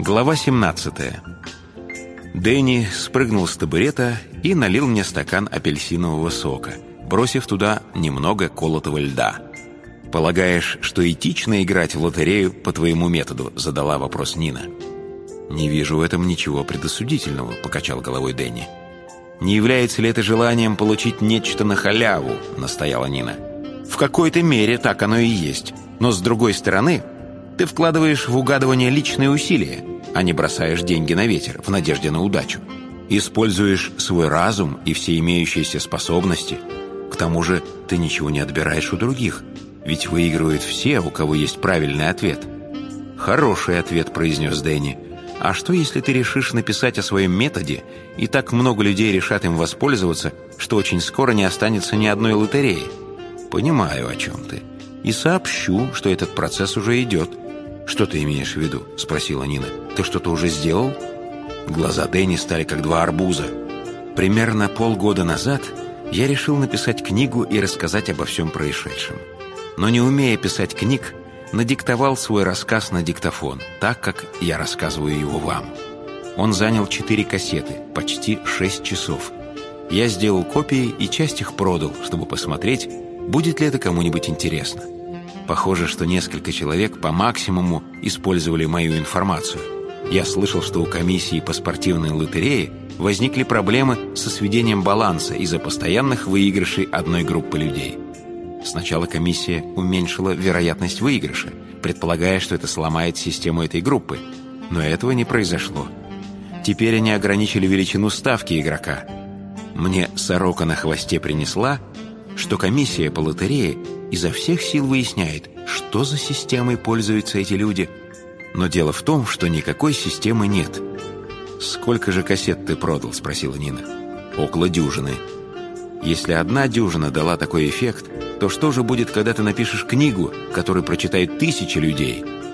Глава 17. Дэнни спрыгнул с табурета и налил мне стакан апельсинового сока, бросив туда немного колотого льда. «Полагаешь, что этично играть в лотерею по твоему методу?» — задала вопрос Нина. «Не вижу в этом ничего предосудительного», — покачал головой Дэнни. «Не является ли это желанием получить нечто на халяву?» — настояла Нина. «В какой-то мере так оно и есть. Но с другой стороны, ты вкладываешь в угадывание личные усилия, а не бросаешь деньги на ветер в надежде на удачу. Используешь свой разум и все имеющиеся способности. К тому же ты ничего не отбираешь у других, ведь выигрывают все, у кого есть правильный ответ». «Хороший ответ», — произнес Дэнни. «А что, если ты решишь написать о своем методе, и так много людей решат им воспользоваться, что очень скоро не останется ни одной лотереи?» «Понимаю, о чем ты. И сообщу, что этот процесс уже идет». «Что ты имеешь в виду?» — спросила Нина. «Ты что-то уже сделал?» Глаза Дэнни стали как два арбуза. «Примерно полгода назад я решил написать книгу и рассказать обо всем происшедшем. Но не умея писать книг, надиктовал свой рассказ на диктофон, так, как я рассказываю его вам. Он занял 4 кассеты, почти 6 часов. Я сделал копии и часть их продал, чтобы посмотреть, будет ли это кому-нибудь интересно. Похоже, что несколько человек по максимуму использовали мою информацию. Я слышал, что у комиссии по спортивной лотерее возникли проблемы со сведением баланса из-за постоянных выигрышей одной группы людей. Сначала комиссия уменьшила вероятность выигрыша, предполагая, что это сломает систему этой группы. Но этого не произошло. Теперь они ограничили величину ставки игрока. Мне сорока на хвосте принесла, что комиссия по лотерее изо всех сил выясняет, что за системой пользуются эти люди. Но дело в том, что никакой системы нет. «Сколько же кассет ты продал?» — спросила Нина. «Около дюжины». «Если одна дюжина дала такой эффект, то что же будет, когда ты напишешь книгу, которую прочитают 1000 людей,